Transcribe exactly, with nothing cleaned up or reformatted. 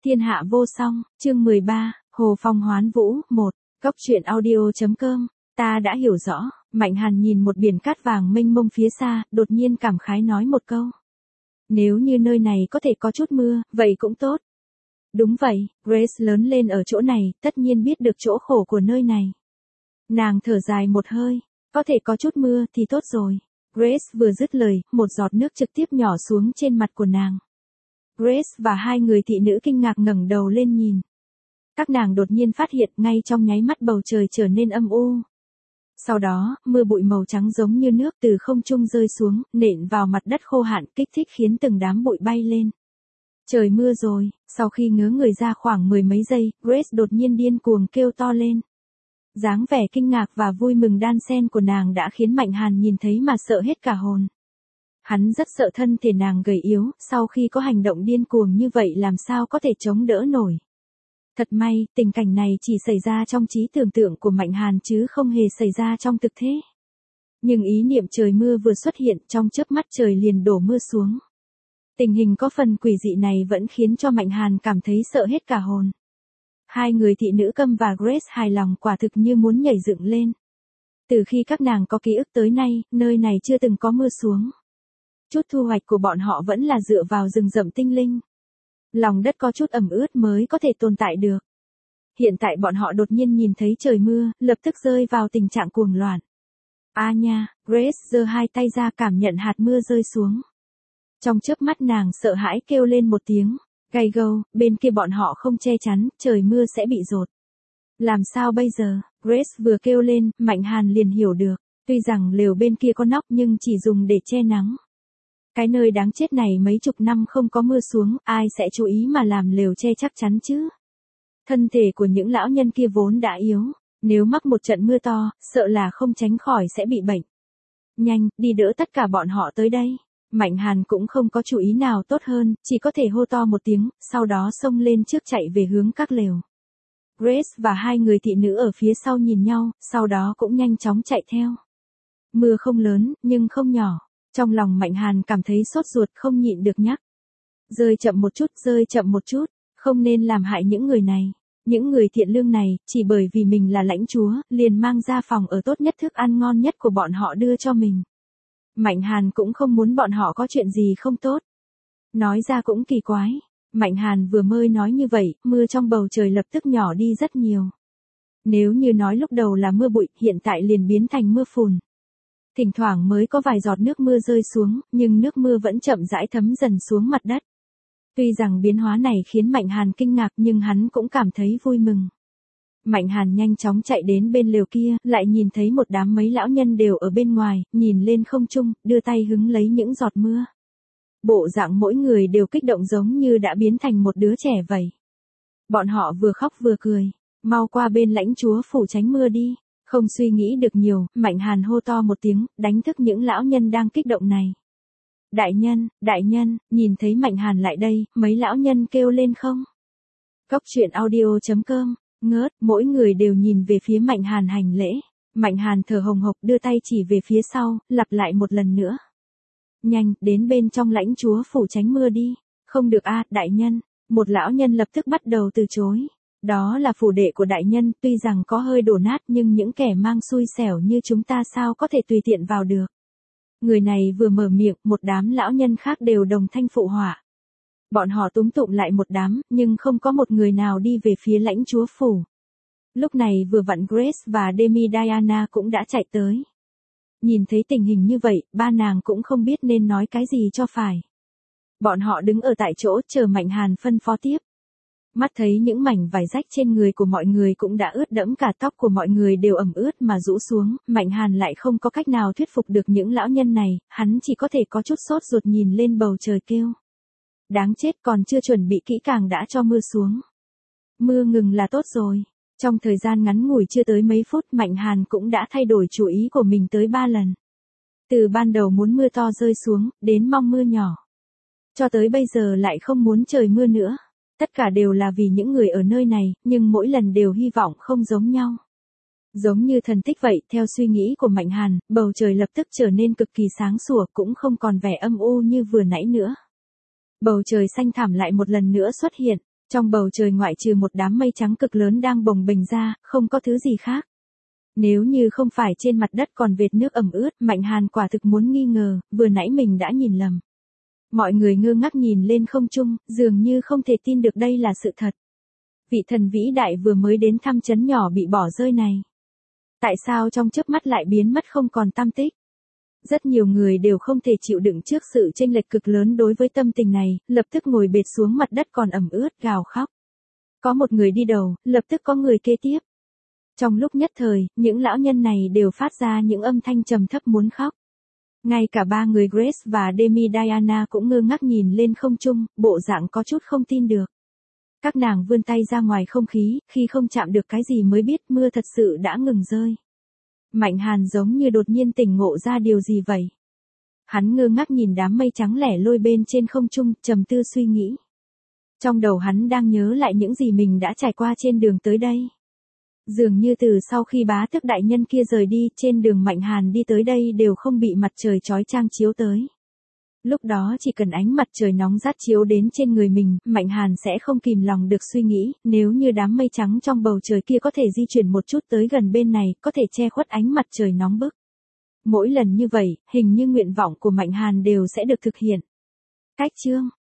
Thiên hạ vô song, chương mười ba, Hồ Phong hoán vũ, một, Cốc truyện audio.com, ta đã hiểu rõ, Mạnh Hàn nhìn một biển cát vàng mênh mông phía xa, đột nhiên cảm khái nói một câu. Nếu như nơi này có thể có chút mưa, vậy cũng tốt. Đúng vậy, Grace lớn lên ở chỗ này, tất nhiên biết được chỗ khổ của nơi này. Nàng thở dài một hơi, có thể có chút mưa thì tốt rồi. Grace vừa dứt lời, một giọt nước trực tiếp nhỏ xuống trên mặt của nàng. Grace và hai người thị nữ kinh ngạc ngẩng đầu lên nhìn. Các nàng đột nhiên phát hiện ngay trong nháy mắt bầu trời trở nên âm u. Sau đó, mưa bụi màu trắng giống như nước từ không trung rơi xuống, nện vào mặt đất khô hạn kích thích khiến từng đám bụi bay lên. Trời mưa rồi, sau khi ngớ người ra khoảng mười mấy giây, Grace đột nhiên điên cuồng kêu to lên. Dáng vẻ kinh ngạc và vui mừng đan xen của nàng đã khiến Mạnh Hàn nhìn thấy mà sợ hết cả hồn. Hắn rất sợ thân thể nàng gầy yếu, sau khi có hành động điên cuồng như vậy làm sao có thể chống đỡ nổi. Thật may, tình cảnh này chỉ xảy ra trong trí tưởng tượng của Mạnh Hàn chứ không hề xảy ra trong thực thế. Nhưng ý niệm trời mưa vừa xuất hiện, trong chớp mắt trời liền đổ mưa xuống. Tình hình có phần quỷ dị này vẫn khiến cho Mạnh Hàn cảm thấy sợ hết cả hồn. Hai người thị nữ Câm và Grace hài lòng quả thực như muốn nhảy dựng lên. Từ khi các nàng có ký ức tới nay, nơi này chưa từng có mưa xuống. Chút thu hoạch của bọn họ vẫn là dựa vào rừng rậm tinh linh. Lòng đất có chút ẩm ướt mới có thể tồn tại được. Hiện tại bọn họ đột nhiên nhìn thấy trời mưa, lập tức rơi vào tình trạng cuồng loạn. A nha, Grace giơ hai tay ra cảm nhận hạt mưa rơi xuống. Trong chớp mắt nàng sợ hãi kêu lên một tiếng. Gay go, bên kia bọn họ không che chắn, trời mưa sẽ bị dột. Làm sao bây giờ? Grace vừa kêu lên, Mạnh Hàn liền hiểu được. Tuy rằng lều bên kia có nóc nhưng chỉ dùng để che nắng. Cái nơi đáng chết này mấy chục năm không có mưa xuống, ai sẽ chú ý mà làm lều che chắc chắn chứ? Thân thể của những lão nhân kia vốn đã yếu, nếu mắc một trận mưa to, sợ là không tránh khỏi sẽ bị bệnh. Nhanh, đi đỡ tất cả bọn họ tới đây. Mạnh Hàn cũng không có chủ ý nào tốt hơn, chỉ có thể hô to một tiếng, sau đó xông lên trước chạy về hướng các lều. Grace và hai người thị nữ ở phía sau nhìn nhau, sau đó cũng nhanh chóng chạy theo. Mưa không lớn, nhưng không nhỏ. Trong lòng Mạnh Hàn cảm thấy sốt ruột không nhịn được nhắc. Rơi chậm một chút, rơi chậm một chút, không nên làm hại những người này. Những người thiện lương này, chỉ bởi vì mình là lãnh chúa, liền mang ra phòng ở tốt nhất thức ăn ngon nhất của bọn họ đưa cho mình. Mạnh Hàn cũng không muốn bọn họ có chuyện gì không tốt. Nói ra cũng kỳ quái. Mạnh Hàn vừa mới nói như vậy, mưa trong bầu trời lập tức nhỏ đi rất nhiều. Nếu như nói lúc đầu là mưa bụi, hiện tại liền biến thành mưa phùn. Thỉnh thoảng mới có vài giọt nước mưa rơi xuống, nhưng nước mưa vẫn chậm rãi thấm dần xuống mặt đất. Tuy rằng biến hóa này khiến Mạnh Hàn kinh ngạc nhưng hắn cũng cảm thấy vui mừng. Mạnh Hàn nhanh chóng chạy đến bên lều kia, lại nhìn thấy một đám mấy lão nhân đều ở bên ngoài, nhìn lên không trung, đưa tay hứng lấy những giọt mưa. Bộ dạng mỗi người đều kích động giống như đã biến thành một đứa trẻ vậy. Bọn họ vừa khóc vừa cười, mau qua bên lãnh chúa phủ tránh mưa đi. Không suy nghĩ được nhiều, Mạnh Hàn hô to một tiếng, đánh thức những lão nhân đang kích động này. Đại nhân, đại nhân, nhìn thấy Mạnh Hàn lại đây, mấy lão nhân kêu lên không? Cốc truyện audio.com, ngớt, mỗi người đều nhìn về phía Mạnh Hàn hành lễ. Mạnh Hàn thở hồng hộc đưa tay chỉ về phía sau, lặp lại một lần nữa. Nhanh, đến bên trong lãnh chúa phủ tránh mưa đi. Không được a, đại nhân. Một lão nhân lập tức bắt đầu từ chối. Đó là phủ đệ của đại nhân, tuy rằng có hơi đổ nát nhưng những kẻ mang xui xẻo như chúng ta sao có thể tùy tiện vào được. Người này vừa mở miệng, một đám lão nhân khác đều đồng thanh phụ họa. Bọn họ túm tụm lại một đám, nhưng không có một người nào đi về phía lãnh chúa phủ. Lúc này vừa vặn Grace và Demi Diana cũng đã chạy tới. Nhìn thấy tình hình như vậy, ba nàng cũng không biết nên nói cái gì cho phải. Bọn họ đứng ở tại chỗ chờ Mạnh Hàn phân phó tiếp. Mắt thấy những mảnh vải rách trên người của mọi người cũng đã ướt đẫm, cả tóc của mọi người đều ẩm ướt mà rũ xuống, Mạnh Hàn lại không có cách nào thuyết phục được những lão nhân này, hắn chỉ có thể có chút sốt ruột nhìn lên bầu trời kêu. Đáng chết, còn chưa chuẩn bị kỹ càng đã cho mưa xuống. Mưa ngừng là tốt rồi. Trong thời gian ngắn ngủi chưa tới mấy phút, Mạnh Hàn cũng đã thay đổi chủ ý của mình tới ba lần. Từ ban đầu muốn mưa to rơi xuống, đến mong mưa nhỏ. Cho tới bây giờ lại không muốn trời mưa nữa. Tất cả đều là vì những người ở nơi này, nhưng mỗi lần đều hy vọng không giống nhau. Giống như thần tích vậy, theo suy nghĩ của Mạnh Hàn, bầu trời lập tức trở nên cực kỳ sáng sủa, cũng không còn vẻ âm u như vừa nãy nữa. Bầu trời xanh thẳm lại một lần nữa xuất hiện, Trong bầu trời ngoại trừ một đám mây trắng cực lớn đang bồng bềnh ra, không có thứ gì khác. Nếu như không phải trên mặt đất còn vệt nước ẩm ướt, Mạnh Hàn quả thực muốn nghi ngờ, vừa nãy mình đã nhìn lầm. Mọi người ngơ ngác nhìn lên không trung, dường như không thể tin được đây là sự thật. Vị thần vĩ đại vừa mới đến thăm trấn nhỏ bị bỏ rơi này. Tại sao trong chớp mắt lại biến mất không còn tăm tích? Rất nhiều người đều không thể chịu đựng trước sự chênh lệch cực lớn đối với tâm tình này, lập tức ngồi bệt xuống mặt đất còn ẩm ướt gào khóc. Có một người đi đầu, lập tức có người kế tiếp. Trong lúc nhất thời, những lão nhân này đều phát ra những âm thanh trầm thấp muốn khóc. Ngay cả ba người Grace và Demi Diana cũng ngơ ngác nhìn lên không trung, bộ dạng có chút không tin được. Các nàng vươn tay ra ngoài không khí, khi không chạm được cái gì mới biết mưa thật sự đã ngừng rơi. Mạnh Hàn giống như đột nhiên tỉnh ngộ ra điều gì vậy. Hắn ngơ ngác nhìn đám mây trắng lẻ loi bên trên không trung, trầm tư suy nghĩ. Trong đầu hắn đang nhớ lại những gì mình đã trải qua trên đường tới đây. Dường như từ sau khi bá tước đại nhân kia rời đi, trên đường Mạnh Hàn đi tới đây đều không bị mặt trời chói chang chiếu tới. Lúc đó chỉ cần ánh mặt trời nóng rát chiếu đến trên người mình, Mạnh Hàn sẽ không kìm lòng được suy nghĩ, nếu như đám mây trắng trong bầu trời kia có thể di chuyển một chút tới gần bên này, có thể che khuất ánh mặt trời nóng bức. Mỗi lần như vậy, hình như nguyện vọng của Mạnh Hàn đều sẽ được thực hiện. Cách chương